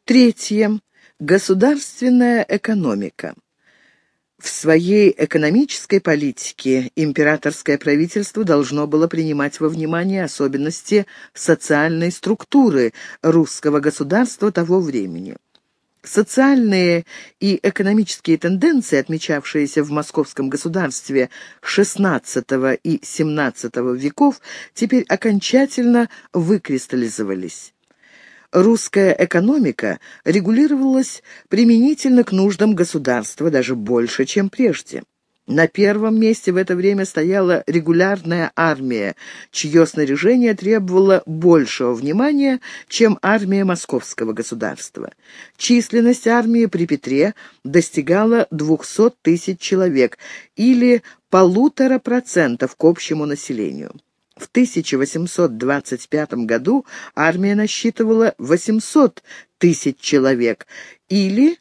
Третье. Государственная экономика. В своей экономической политике императорское правительство должно было принимать во внимание особенности социальной структуры русского государства того времени. Социальные и экономические тенденции, отмечавшиеся в московском государстве XVI и XVII веков, теперь окончательно выкристаллизовались. Русская экономика регулировалась применительно к нуждам государства даже больше, чем прежде. На первом месте в это время стояла регулярная армия, чье снаряжение требовало большего внимания, чем армия московского государства. Численность армии при Петре достигала 200 тысяч человек, или 1,5% к общему населению. В 1825 году армия насчитывала 800 тысяч человек, или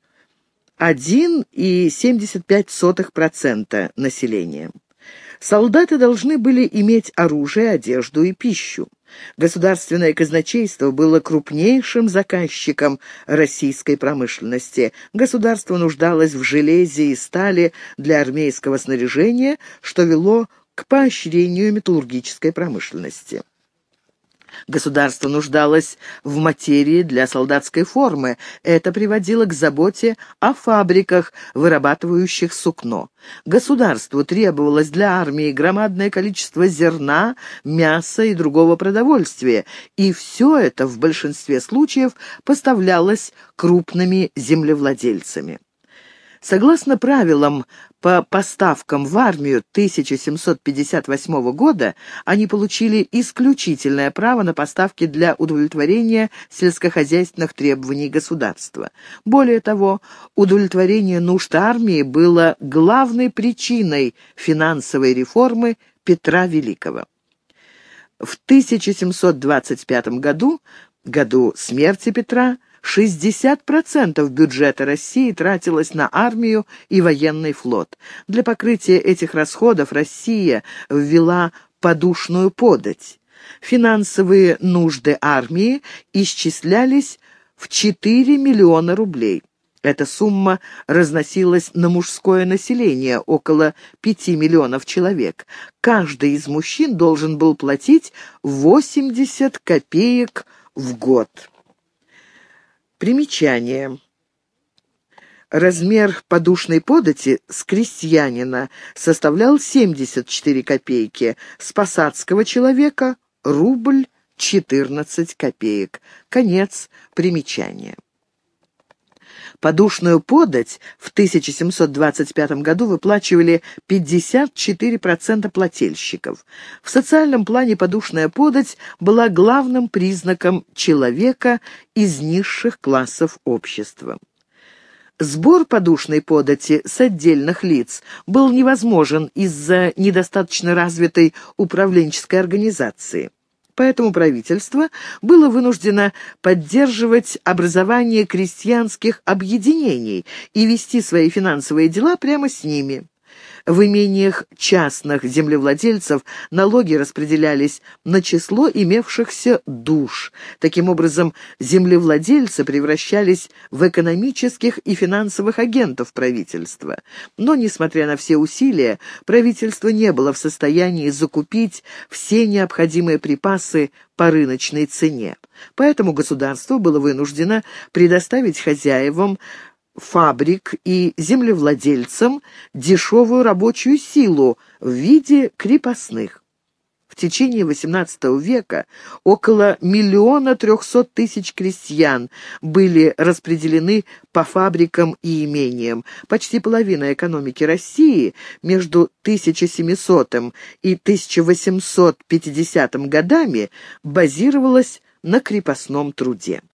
1,75% населения. Солдаты должны были иметь оружие, одежду и пищу. Государственное казначейство было крупнейшим заказчиком российской промышленности. Государство нуждалось в железе и стали для армейского снаряжения, что вело к поощрению металлургической промышленности. Государство нуждалось в материи для солдатской формы. Это приводило к заботе о фабриках, вырабатывающих сукно. Государству требовалось для армии громадное количество зерна, мяса и другого продовольствия, и все это в большинстве случаев поставлялось крупными землевладельцами. Согласно правилам по поставкам в армию 1758 года, они получили исключительное право на поставки для удовлетворения сельскохозяйственных требований государства. Более того, удовлетворение нужд армии было главной причиной финансовой реформы Петра Великого. В 1725 году, году смерти Петра, 60% бюджета России тратилось на армию и военный флот. Для покрытия этих расходов Россия ввела подушную подать. Финансовые нужды армии исчислялись в 4 миллиона рублей. Эта сумма разносилась на мужское население, около 5 миллионов человек. Каждый из мужчин должен был платить 80 копеек в год. Примечание. Размер подушной подати с крестьянина составлял 74 копейки, с посадского человека – рубль 14 копеек. Конец примечания. Подушную подать в 1725 году выплачивали 54% плательщиков. В социальном плане подушная подать была главным признаком человека из низших классов общества. Сбор подушной подати с отдельных лиц был невозможен из-за недостаточно развитой управленческой организации. Поэтому правительство было вынуждено поддерживать образование крестьянских объединений и вести свои финансовые дела прямо с ними. В имениях частных землевладельцев налоги распределялись на число имевшихся душ. Таким образом, землевладельцы превращались в экономических и финансовых агентов правительства. Но, несмотря на все усилия, правительство не было в состоянии закупить все необходимые припасы по рыночной цене. Поэтому государство было вынуждено предоставить хозяевам фабрик и землевладельцам дешевую рабочую силу в виде крепостных. В течение XVIII века около 1 300 000 крестьян были распределены по фабрикам и имениям. Почти половина экономики России между 1700 и 1850 годами базировалась на крепостном труде.